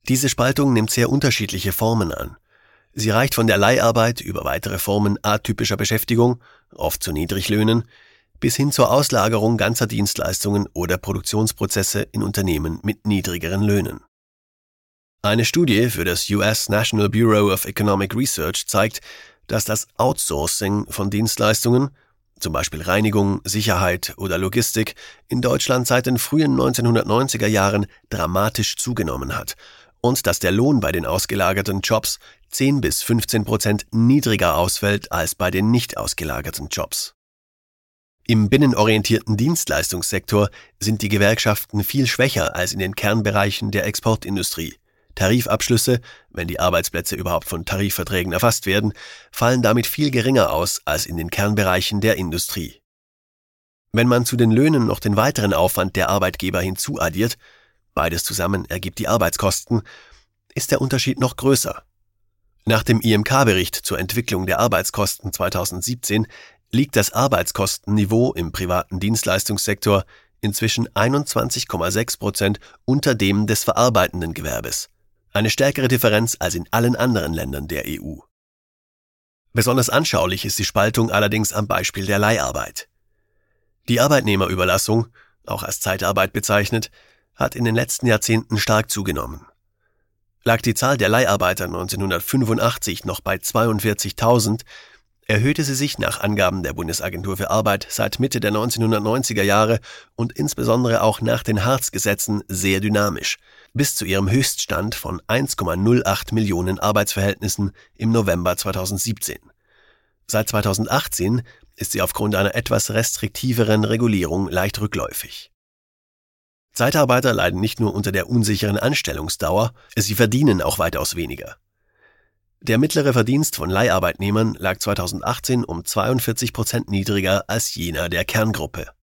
Diese Spaltung nimmt sehr unterschiedliche Formen an. Sie reicht von der Leiharbeit über weitere Formen atypischer Beschäftigung, oft zu Niedriglöhnen, bis hin zur Auslagerung ganzer Dienstleistungen oder Produktionsprozesse in Unternehmen mit niedrigeren Löhnen. Eine Studie für das US National Bureau of Economic Research zeigt, dass das Outsourcing von Dienstleistungen, zum Beispiel Reinigung, Sicherheit oder Logistik, in Deutschland seit den frühen 1990er Jahren dramatisch zugenommen hat und dass der Lohn bei den ausgelagerten Jobs 10-15% niedriger ausfällt als bei den nicht ausgelagerten Jobs. Im binnenorientierten Dienstleistungssektor sind die Gewerkschaften viel schwächer als in den Kernbereichen der Exportindustrie. Tarifabschlüsse, wenn die Arbeitsplätze überhaupt von Tarifverträgen erfasst werden, fallen damit viel geringer aus als in den Kernbereichen der Industrie. Wenn man zu den Löhnen noch den weiteren Aufwand der Arbeitgeber hinzuaddiert, beides zusammen ergibt die Arbeitskosten, ist der Unterschied noch größer. Nach dem IMK-Bericht zur Entwicklung der Arbeitskosten 2017 liegt das Arbeitskostenniveau im privaten Dienstleistungssektor inzwischen 21,6% unter dem des verarbeitenden Gewerbes. Eine stärkere Differenz als in allen anderen Ländern der EU. Besonders anschaulich ist die Spaltung allerdings am Beispiel der Leiharbeit. Die Arbeitnehmerüberlassung, auch als Zeitarbeit bezeichnet, hat in den letzten Jahrzehnten stark zugenommen. Lag die Zahl der Leiharbeiter 1985 noch bei 42.000, erhöhte sie sich nach Angaben der Bundesagentur für Arbeit seit Mitte der 1990er Jahre und insbesondere auch nach den Hartz-Gesetzen sehr dynamisch, bis zu ihrem Höchststand von 1,08 Millionen Arbeitsverhältnissen im November 2017. Seit 2018 ist sie aufgrund einer etwas restriktiveren Regulierung leicht rückläufig. Zeitarbeiter leiden nicht nur unter der unsicheren Anstellungsdauer, sie verdienen auch weitaus weniger. Der mittlere Verdienst von Leiharbeitnehmern lag 2018 um 42% niedriger als jener der Kerngruppe.